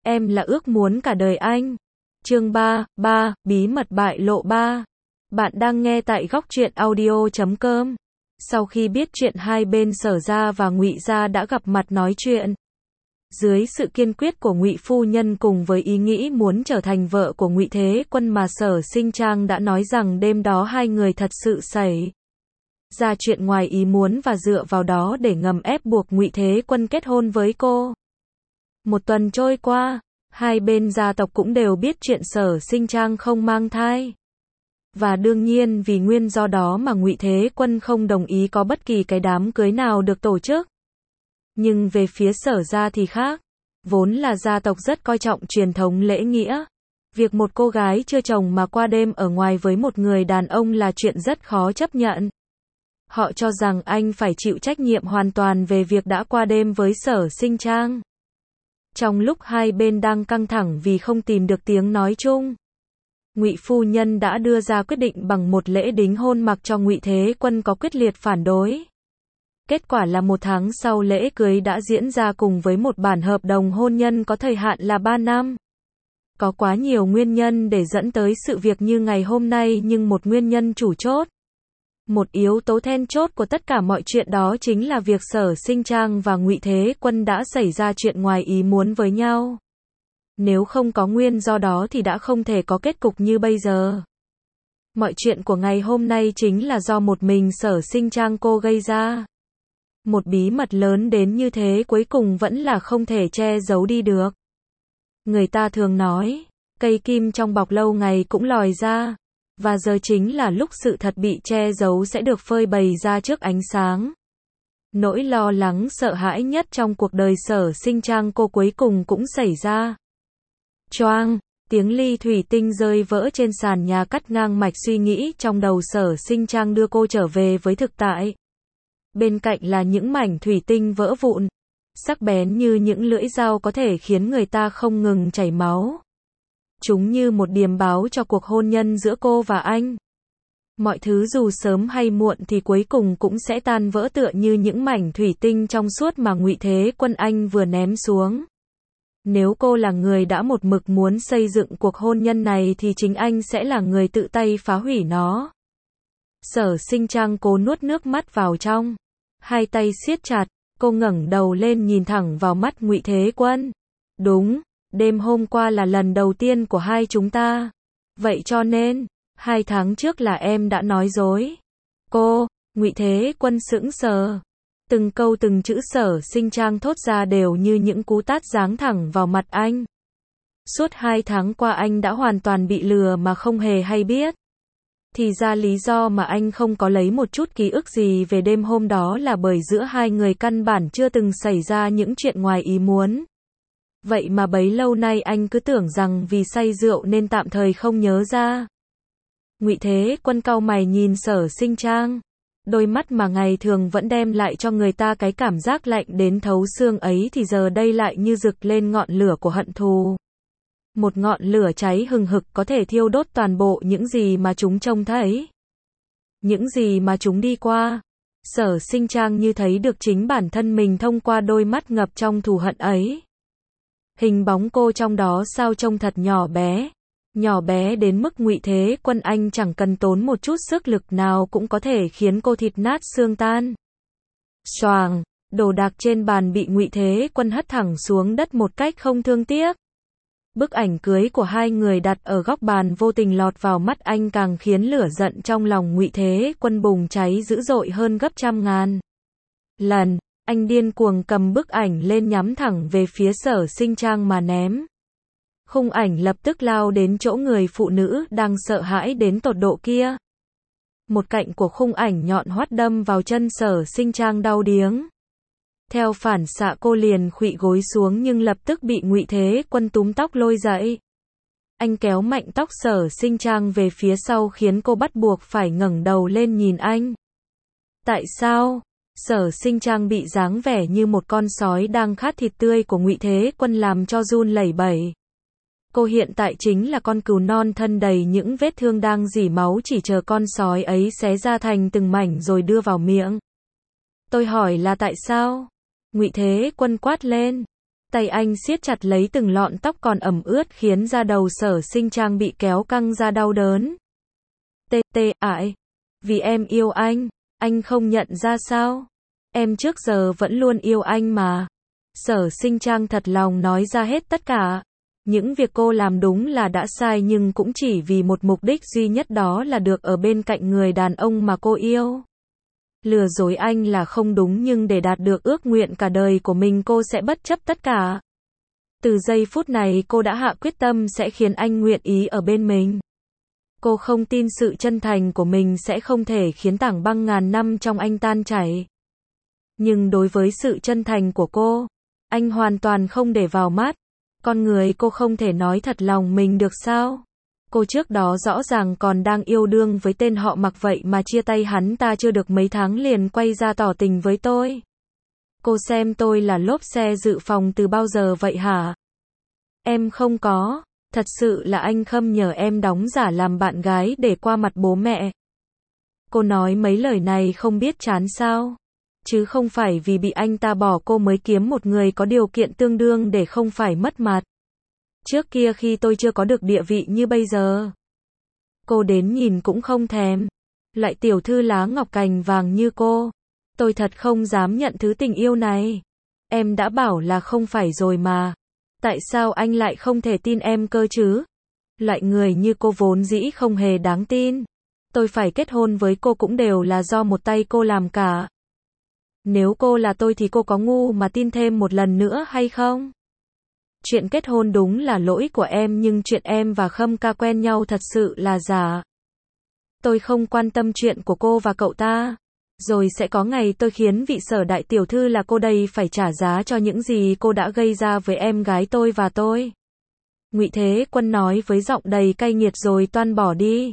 em là ước muốn cả đời anh. Chương 3, bí mật bại lộ 3. Bạn đang nghe tại góc truyện audio.com. Sau khi biết chuyện hai bên Sở gia và Ngụy gia đã gặp mặt nói chuyện, dưới sự kiên quyết của Ngụy phu nhân cùng với ý nghĩ muốn trở thành vợ của Ngụy Thế Quân mà Sở Sinh Trang đã nói rằng đêm đó hai người thật sự xảy ra chuyện ngoài ý muốn và dựa vào đó để ngầm ép buộc Ngụy Thế Quân kết hôn với cô. Một tuần trôi qua, hai bên gia tộc cũng đều biết chuyện Sở Sinh Trang không mang thai. Và đương nhiên vì nguyên do đó mà Ngụy Thế Quân không đồng ý có bất kỳ cái đám cưới nào được tổ chức. Nhưng về phía Sở gia thì khác. Vốn là gia tộc rất coi trọng truyền thống lễ nghĩa. Việc một cô gái chưa chồng mà qua đêm ở ngoài với một người đàn ông là chuyện rất khó chấp nhận. Họ cho rằng anh phải chịu trách nhiệm hoàn toàn về việc đã qua đêm với Sở Sinh Trang. Trong lúc hai bên đang căng thẳng vì không tìm được tiếng nói chung, Ngụy phu nhân đã đưa ra quyết định bằng một lễ đính hôn mặc cho Ngụy Thế Quân có quyết liệt phản đối. Kết quả là một tháng sau lễ cưới đã diễn ra cùng với một bản hợp đồng hôn nhân có thời hạn là 3 năm. Có quá nhiều nguyên nhân để dẫn tới sự việc như ngày hôm nay nhưng một nguyên nhân chủ chốt. Một yếu tố then chốt của tất cả mọi chuyện đó chính là việc Sở Sinh Trang và Ngụy Thế Quân đã xảy ra chuyện ngoài ý muốn với nhau. Nếu không có nguyên do đó thì đã không thể có kết cục như bây giờ. Mọi chuyện của ngày hôm nay chính là do một mình Sở Sinh Trang cô gây ra. Một bí mật lớn đến như thế cuối cùng vẫn là không thể che giấu đi được. Người ta thường nói, cây kim trong bọc lâu ngày cũng lòi ra. Và giờ chính là lúc sự thật bị che giấu sẽ được phơi bày ra trước ánh sáng. Nỗi lo lắng sợ hãi nhất trong cuộc đời Sở Sinh Trang cô cuối cùng cũng xảy ra. Choang, tiếng ly thủy tinh rơi vỡ trên sàn nhà cắt ngang mạch suy nghĩ trong đầu Sở Sinh Trang đưa cô trở về với thực tại. Bên cạnh là những mảnh thủy tinh vỡ vụn, sắc bén như những lưỡi dao có thể khiến người ta không ngừng chảy máu. Chúng như một điềm báo cho cuộc hôn nhân giữa cô và anh. Mọi thứ dù sớm hay muộn thì cuối cùng cũng sẽ tan vỡ tựa như những mảnh thủy tinh trong suốt mà Ngụy Thế Quân anh vừa ném xuống. Nếu cô là người đã một mực muốn xây dựng cuộc hôn nhân này thì chính anh sẽ là người tự tay phá hủy nó. Sở Sinh Trang cố nuốt nước mắt vào trong. Hai tay siết chặt, cô ngẩng đầu lên nhìn thẳng vào mắt Ngụy Thế Quân. Đúng. Đêm hôm qua là lần đầu tiên của hai chúng ta. Vậy cho nên, 2 tháng trước là em đã nói dối. Cô, Ngụy Thế Quân sững sờ. Từng câu từng chữ Sở Sinh Trang thốt ra đều như những cú tát giáng thẳng vào mặt anh. Suốt 2 tháng qua anh đã hoàn toàn bị lừa mà không hề hay biết. Thì ra lý do mà anh không có lấy một chút ký ức gì về đêm hôm đó là bởi giữa hai người căn bản chưa từng xảy ra những chuyện ngoài ý muốn. Vậy mà bấy lâu nay anh cứ tưởng rằng vì say rượu nên tạm thời không nhớ ra. Ngụy Thế Quân cau mày nhìn Sở Sinh Trang. Đôi mắt mà ngày thường vẫn đem lại cho người ta cái cảm giác lạnh đến thấu xương ấy thì giờ đây lại như rực lên ngọn lửa của hận thù. Một ngọn lửa cháy hừng hực có thể thiêu đốt toàn bộ những gì mà chúng trông thấy. Những gì mà chúng đi qua. Sở Sinh Trang như thấy được chính bản thân mình thông qua đôi mắt ngập trong thù hận ấy. Hình bóng cô trong đó sao trông thật nhỏ bé đến mức Ngụy Thế Quân anh chẳng cần tốn một chút sức lực nào cũng có thể khiến cô thịt nát xương tan. Xoàng, đồ đạc trên bàn bị Ngụy Thế Quân hất thẳng xuống đất một cách không thương tiếc. Bức ảnh cưới của hai người đặt ở góc bàn vô tình lọt vào mắt anh càng khiến lửa giận trong lòng Ngụy Thế Quân bùng cháy dữ dội hơn gấp trăm ngàn lần. Anh điên cuồng cầm bức ảnh lên nhắm thẳng về phía Sở Sinh Trang mà ném. Khung ảnh lập tức lao đến chỗ người phụ nữ đang sợ hãi đến tột độ kia. Một cạnh của khung ảnh nhọn hoắt đâm vào chân Sở Sinh Trang đau điếng. Theo phản xạ cô liền khuỵu gối xuống nhưng lập tức bị Ngụy Thế Quân túm tóc lôi dậy. Anh kéo mạnh tóc Sở Sinh Trang về phía sau khiến cô bắt buộc phải ngẩng đầu lên nhìn anh. Tại sao? Sở Sinh Trang bị dáng vẻ như một con sói đang khát thịt tươi của Ngụy Thế Quân làm cho run lẩy bẩy. Cô hiện tại chính là con cừu non thân đầy những vết thương đang rỉ máu chỉ chờ con sói ấy xé ra thành từng mảnh rồi đưa vào miệng. Tôi hỏi là tại sao? Ngụy Thế Quân quát lên. Tay anh siết chặt lấy từng lọn tóc còn ẩm ướt khiến da đầu Sở Sinh Trang bị kéo căng ra đau đớn. Ải, vì em yêu anh không nhận ra sao? Em trước giờ vẫn luôn yêu anh mà. Sở Sinh Trang thật lòng nói ra hết tất cả. Những việc cô làm đúng là đã sai nhưng cũng chỉ vì một mục đích duy nhất, đó là được ở bên cạnh người đàn ông mà cô yêu. Lừa dối anh là không đúng nhưng để đạt được ước nguyện cả đời của mình cô sẽ bất chấp tất cả. Từ giây phút này cô đã hạ quyết tâm sẽ khiến anh nguyện ý ở bên mình. Cô không tin sự chân thành của mình sẽ không thể khiến tảng băng ngàn năm trong anh tan chảy. Nhưng đối với sự chân thành của cô, anh hoàn toàn không để vào mắt. Con người cô không thể nói thật lòng mình được sao? Cô trước đó rõ ràng còn đang yêu đương với tên họ Mặc, vậy mà chia tay hắn ta chưa được mấy tháng liền quay ra tỏ tình với tôi. Cô xem tôi là lốp xe dự phòng từ bao giờ vậy hả? Em không có, thật sự là anh Khâm nhờ em đóng giả làm bạn gái để qua mặt bố mẹ. Cô nói mấy lời này không biết chán sao? Chứ không phải vì bị anh ta bỏ cô mới kiếm một người có điều kiện tương đương để không phải mất mặt. Trước kia khi tôi chưa có được địa vị như bây giờ, cô đến nhìn cũng không thèm. Lại tiểu thư lá ngọc cành vàng như cô, tôi thật không dám nhận thứ tình yêu này. Em đã bảo là không phải rồi mà. Tại sao anh lại không thể tin em cơ chứ? Loại người như cô vốn dĩ không hề đáng tin. Tôi phải kết hôn với cô cũng đều là do một tay cô làm cả. Nếu cô là tôi thì cô có ngu mà tin thêm một lần nữa hay không? Chuyện kết hôn đúng là lỗi của em nhưng chuyện em và Khâm ca quen nhau thật sự là giả. Tôi không quan tâm chuyện của cô và cậu ta. Rồi sẽ có ngày tôi khiến vị Sở đại tiểu thư là cô đây phải trả giá cho những gì cô đã gây ra với em gái tôi và tôi. Ngụy Thế Quân nói với giọng đầy cay nghiệt rồi toan bỏ đi.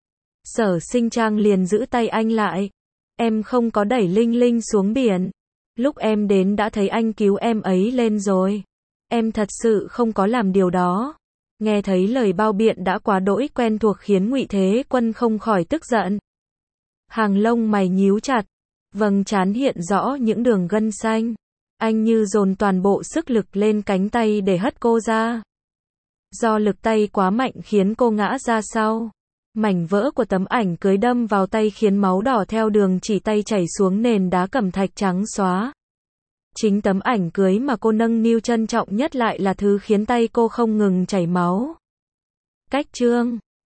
Sở Sinh Trang liền giữ tay anh lại. Em không có đẩy Linh Linh xuống biển. Lúc em đến đã thấy anh cứu em ấy lên rồi. Em thật sự không có làm điều đó. Nghe thấy lời bao biện đã quá đỗi quen thuộc khiến Ngụy Thế Quân không khỏi tức giận. Hàng lông mày nhíu chặt, vầng trán hiện rõ những đường gân xanh. Anh như dồn toàn bộ sức lực lên cánh tay để hất cô ra. Do lực tay quá mạnh khiến cô ngã ra sau. Mảnh vỡ của tấm ảnh cưới đâm vào tay khiến máu đỏ theo đường chỉ tay chảy xuống nền đá cẩm thạch trắng xóa. Chính tấm ảnh cưới mà cô nâng niu trân trọng nhất lại là thứ khiến tay cô không ngừng chảy máu. Cách chương